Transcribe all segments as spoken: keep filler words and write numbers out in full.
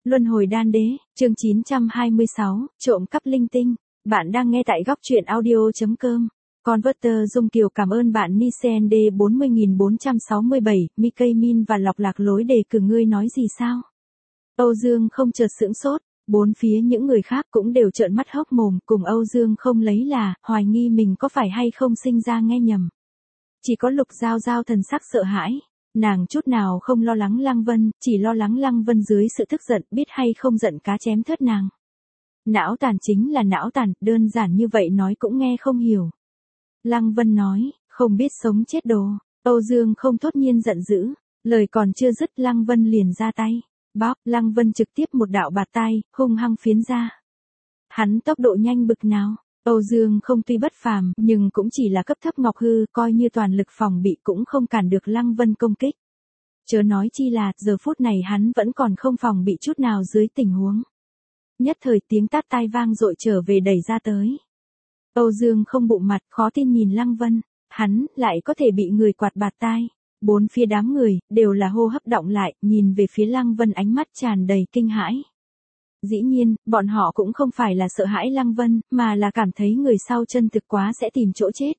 Luân hồi đan đế, chương chín trăm hai mươi sáu, trộm cắp linh tinh. Bạn đang nghe tại góc truyện audio.com. Converter Dung Kiều cảm ơn bạn Nisend bốn mươi nghìn bốn trăm sáu mươi bảy, Mickey Min và Lọc Lạc Lối đề cử ngươi nói gì sao? Âu Dương không chợt sững sốt, bốn phía những người khác cũng đều trợn mắt hốc mồm, cùng Âu Dương không lấy là, hoài nghi mình có phải hay không sinh ra nghe nhầm. Chỉ có Lục Giao Giao thần sắc sợ hãi. Nàng chút nào không lo lắng Lăng Vân, chỉ lo lắng Lăng Vân dưới sự tức giận biết hay không giận cá chém thớt nàng. Não tàn chính là não tàn, đơn giản như vậy nói cũng nghe không hiểu. Lăng Vân nói, không biết sống chết đồ. Âu Dương không thốt nhiên giận dữ, lời còn chưa dứt Lăng Vân liền ra tay. Bóp, Lăng Vân trực tiếp một đạo bạt tay, hung hăng phiến ra. Hắn tốc độ nhanh bực nào. Âu Dương không tuy bất phàm, nhưng cũng chỉ là cấp thấp ngọc hư, coi như toàn lực phòng bị cũng không cản được Lăng Vân công kích. Chớ nói chi là, giờ phút này hắn vẫn còn không phòng bị chút nào dưới tình huống. Nhất thời tiếng tát tai vang dội trở về đẩy ra tới. Âu Dương không bụng mặt, khó tin nhìn Lăng Vân, hắn lại có thể bị người quạt bạt tai. Bốn phía đám người, đều là hô hấp động lại, nhìn về phía Lăng Vân ánh mắt tràn đầy kinh hãi. Dĩ nhiên, bọn họ cũng không phải là sợ hãi Lăng Vân, mà là cảm thấy người sau chân thực quá sẽ tìm chỗ chết.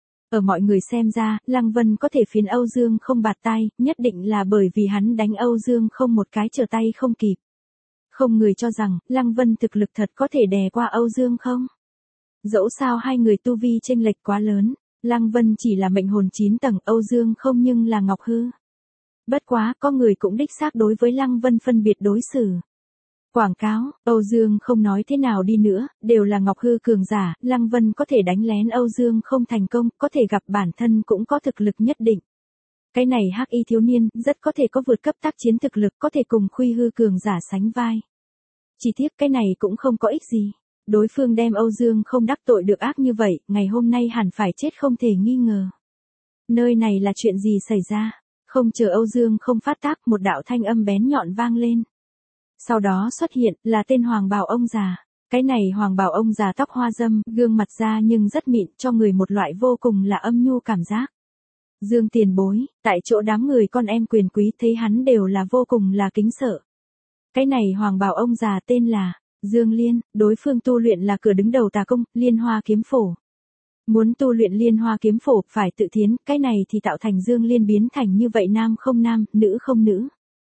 Ở mọi người xem ra, Lăng Vân có thể phiến Âu Dương không bạt tay, nhất định là bởi vì hắn đánh Âu Dương không một cái trở tay không kịp. Không người cho rằng, Lăng Vân thực lực thật có thể đè qua Âu Dương không? Dẫu sao hai người tu vi chênh lệch quá lớn, Lăng Vân chỉ là mệnh hồn chín tầng, Âu Dương không nhưng là ngọc hư. Bất quá, có người cũng đích xác đối với Lăng Vân phân biệt đối xử. Quảng cáo, Âu Dương không nói thế nào đi nữa, đều là ngọc hư cường giả, Lăng Vân có thể đánh lén Âu Dương không thành công, có thể gặp bản thân cũng có thực lực nhất định. Cái này hắc y thiếu niên, rất có thể có vượt cấp tác chiến thực lực, có thể cùng khuy hư cường giả sánh vai. Chỉ tiếc cái này cũng không có ích gì. Đối phương đem Âu Dương không đắc tội được ác như vậy, ngày hôm nay hẳn phải chết không thể nghi ngờ. Nơi này là chuyện gì xảy ra? Không chờ Âu Dương không phát tác, một đạo thanh âm bén nhọn vang lên. Sau đó xuất hiện, là tên Hoàng Bào ông già. Cái này Hoàng Bào ông già tóc hoa râm, gương mặt da nhưng rất mịn, cho người một loại vô cùng là âm nhu cảm giác. Dương tiền bối, tại chỗ đám người con em quyền quý thấy hắn đều là vô cùng là kính sợ. Cái này Hoàng Bào ông già tên là Dương Liên, đối phương tu luyện là cửa đứng đầu tà công, Liên Hoa Kiếm Phổ. Muốn tu luyện Liên Hoa Kiếm Phổ phải tự thiến, cái này thì tạo thành Dương Liên biến thành như vậy nam không nam, nữ không nữ.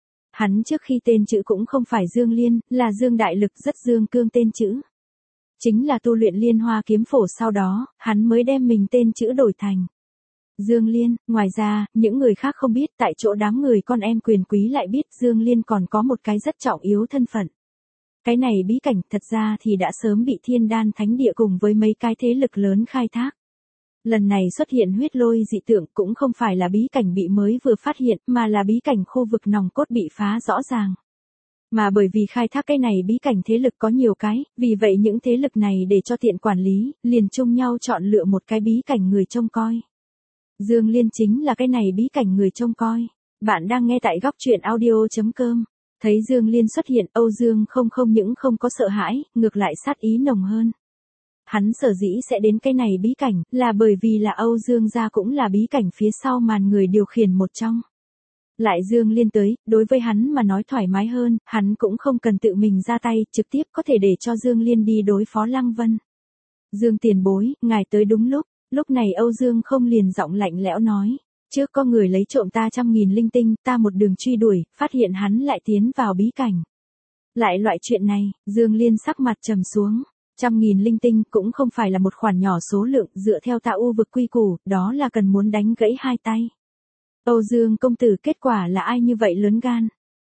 Hắn trước khi tên chữ cũng không phải Dương Liên, là Dương Đại Lực rất Dương Cương tên chữ. Chính là tu luyện Liên Hoa Kiếm Phổ sau đó, hắn mới đem mình tên chữ đổi thành Dương Liên. Ngoài ra, những người khác không biết, tại chỗ đám người con em quyền quý lại biết Dương Liên còn có một cái rất trọng yếu thân phận. Cái này bí cảnh thật ra thì đã sớm bị Thiên Đan Thánh Địa cùng với mấy cái thế lực lớn khai thác. Lần này xuất hiện huyết lôi dị tượng cũng không phải là bí cảnh bị mới vừa phát hiện, mà là bí cảnh khu vực nòng cốt bị phá rõ ràng. Mà bởi vì khai thác cái này bí cảnh thế lực có nhiều cái, vì vậy những thế lực này để cho tiện quản lý, liền chung nhau chọn lựa một cái bí cảnh người trông coi. Dương Liên chính là cái này bí cảnh người trông coi. Bạn đang nghe tại góc truyện audio.com. Thấy Dương Liên xuất hiện, Âu Dương không không những không có sợ hãi, ngược lại sát ý nồng hơn. Hắn sở dĩ sẽ đến cái này bí cảnh, là bởi vì là Âu Dương gia cũng là bí cảnh phía sau màn người điều khiển một trong. Lại Dương Liên tới, đối với hắn mà nói thoải mái hơn, hắn cũng không cần tự mình ra tay, trực tiếp có thể để cho Dương Liên đi đối phó Lăng Vân. Dương tiền bối, ngài tới đúng lúc, lúc này Âu Dương không liền giọng lạnh lẽo nói. Trước có người lấy trộm ta trăm nghìn linh tinh, ta một đường truy đuổi, phát hiện hắn lại tiến vào bí cảnh. Lại loại chuyện này, Dương Liên sắc mặt trầm xuống. Trăm nghìn linh tinh cũng không phải là một khoản nhỏ số lượng, dựa theo Tạ U vực quy củ, đó là cần muốn đánh gãy hai tay. Âu Dương công tử, kết quả là ai như vậy lớn gan?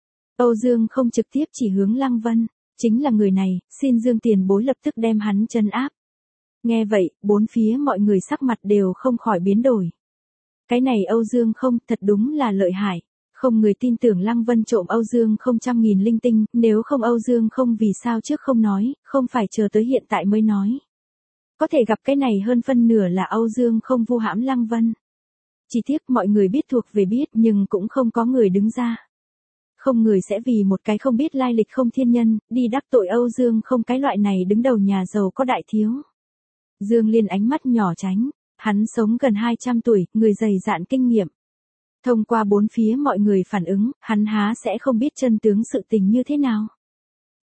Âu Dương không trực tiếp chỉ hướng Lăng Vân, chính là người này, xin Dương tiền bối lập tức đem hắn trấn áp. Nghe vậy, bốn phía mọi người sắc mặt đều không khỏi biến đổi. Cái này Âu Dương không, thật đúng là lợi hại. Không người tin tưởng Lăng Vân trộm Âu Dương không trăm nghìn linh tinh, nếu không Âu Dương không vì sao trước không nói, không phải chờ tới hiện tại mới nói. Có thể gặp cái này hơn phân nửa là Âu Dương không vu hãm Lăng Vân. Chỉ tiếc mọi người biết thuộc về biết nhưng cũng không có người đứng ra. Không người sẽ vì một cái không biết lai lịch không thiên nhân, đi đắc tội Âu Dương không, cái loại này đứng đầu nhà giàu có đại thiếu. Dương Liên ánh mắt nhỏ tránh, hắn sống gần hai trăm tuổi, người dày dạn kinh nghiệm. Thông qua bốn phía mọi người phản ứng, hắn há sẽ không biết chân tướng sự tình như thế nào.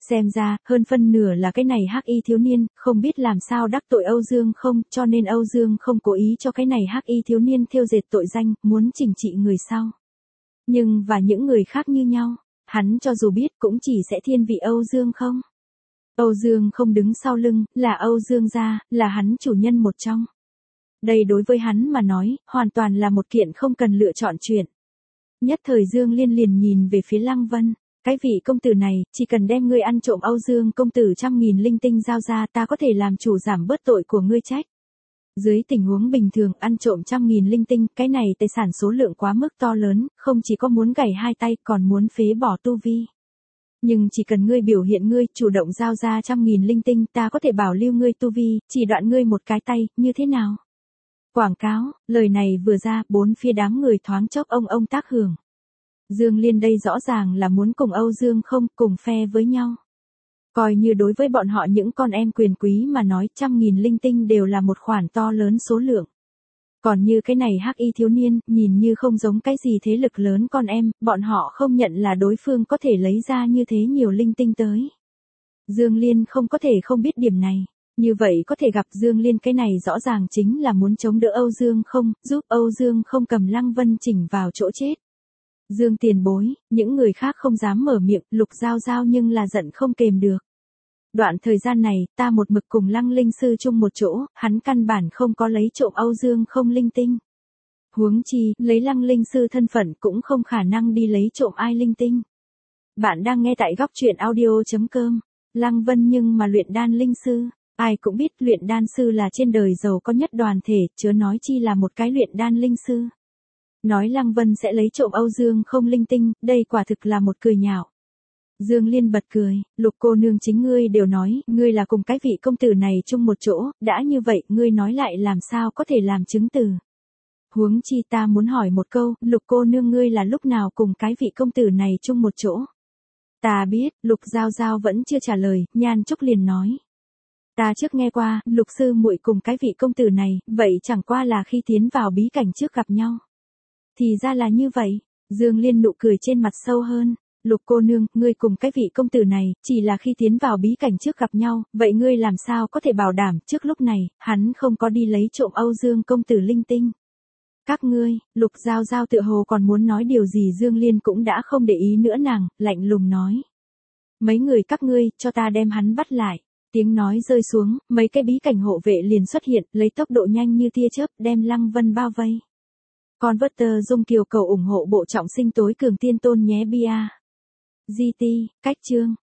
Xem ra, hơn phân nửa là cái này hắc y thiếu niên, không biết làm sao đắc tội Âu Dương không, cho nên Âu Dương không cố ý cho cái này hắc y thiếu niên thêu dệt tội danh, muốn chỉnh trị người sau. Nhưng và những người khác như nhau, hắn cho dù biết cũng chỉ sẽ thiên vị Âu Dương không. Âu Dương không đứng sau lưng, là Âu Dương gia, là hắn chủ nhân một trong. Đây đối với hắn mà nói, hoàn toàn là một kiện không cần lựa chọn chuyện. Nhất thời Dương Liên liền nhìn về phía Lăng Vân. Cái vị công tử này, chỉ cần đem ngươi ăn trộm Âu Dương công tử trăm nghìn linh tinh giao ra ta có thể làm chủ giảm bớt tội của ngươi trách. Dưới tình huống bình thường ăn trộm trăm nghìn linh tinh, cái này tài sản số lượng quá mức to lớn, không chỉ có muốn gãy hai tay còn muốn phế bỏ tu vi. Nhưng chỉ cần ngươi biểu hiện ngươi chủ động giao ra trăm nghìn linh tinh ta có thể bảo lưu ngươi tu vi, chỉ đoạn ngươi một cái tay, như thế nào? Quảng cáo, lời này vừa ra, bốn phía đám người thoáng chốc ông ông tác hưởng. Dương Liên đây rõ ràng là muốn cùng Âu Dương không cùng phe với nhau. Coi như đối với bọn họ những con em quyền quý mà nói trăm nghìn linh tinh đều là một khoản to lớn số lượng. Còn như cái này hắc y thiếu niên, nhìn như không giống cái gì thế lực lớn con em, bọn họ không nhận là đối phương có thể lấy ra như thế nhiều linh tinh tới. Dương Liên không có thể không biết điểm này. Như vậy có thể gặp Dương Liên cái này rõ ràng chính là muốn chống đỡ Âu Dương không, giúp Âu Dương không cầm Lăng Vân chỉnh vào chỗ chết. Dương tiền bối, những người khác không dám mở miệng, Lục Giao Giao nhưng là giận không kềm được. Đoạn thời gian này, ta một mực cùng Lăng Linh Sư chung một chỗ, hắn căn bản không có lấy trộm Âu Dương không linh tinh. Huống chi, lấy Lăng Linh Sư thân phận cũng không khả năng đi lấy trộm ai linh tinh. Bạn đang nghe tại góc truyện audio chấm com. Lăng Vân nhưng mà luyện đan linh sư, ai cũng biết luyện đan sư là trên đời giàu có nhất đoàn thể, chớ nói chi là một cái luyện đan linh sư. Nói Lăng Vân sẽ lấy trộm Âu Dương không linh tinh, đây quả thực là một cười nhạo. Dương Liên bật cười, Lục cô nương chính ngươi đều nói, ngươi là cùng cái vị công tử này chung một chỗ, đã như vậy, ngươi nói lại làm sao có thể làm chứng từ. Huống chi ta muốn hỏi một câu, Lục cô nương ngươi là lúc nào cùng cái vị công tử này chung một chỗ. Ta biết, Lục Giao Giao vẫn chưa trả lời, Nhan Trúc liền nói. Ta trước nghe qua, Lục sư muội cùng cái vị công tử này, vậy chẳng qua là khi tiến vào bí cảnh trước gặp nhau. Thì ra là như vậy, Dương Liên nụ cười trên mặt sâu hơn. Lục cô nương, ngươi cùng cái vị công tử này, chỉ là khi tiến vào bí cảnh trước gặp nhau, vậy ngươi làm sao có thể bảo đảm trước lúc này, hắn không có đi lấy trộm Âu Dương công tử linh tinh. Các ngươi, Lục Giao Giao tựa hồ còn muốn nói điều gì Dương Liên cũng đã không để ý nữa nàng, lạnh lùng nói. Mấy người các ngươi, cho ta đem hắn bắt lại. Tiếng nói rơi xuống, mấy cái bí cảnh hộ vệ liền xuất hiện, lấy tốc độ nhanh như tia chớp, đem Lăng Vân bao vây. Converter Dung Kiều cầu ủng hộ bộ trọng sinh tối cường tiên tôn nhé bia. giê tê, cách chương.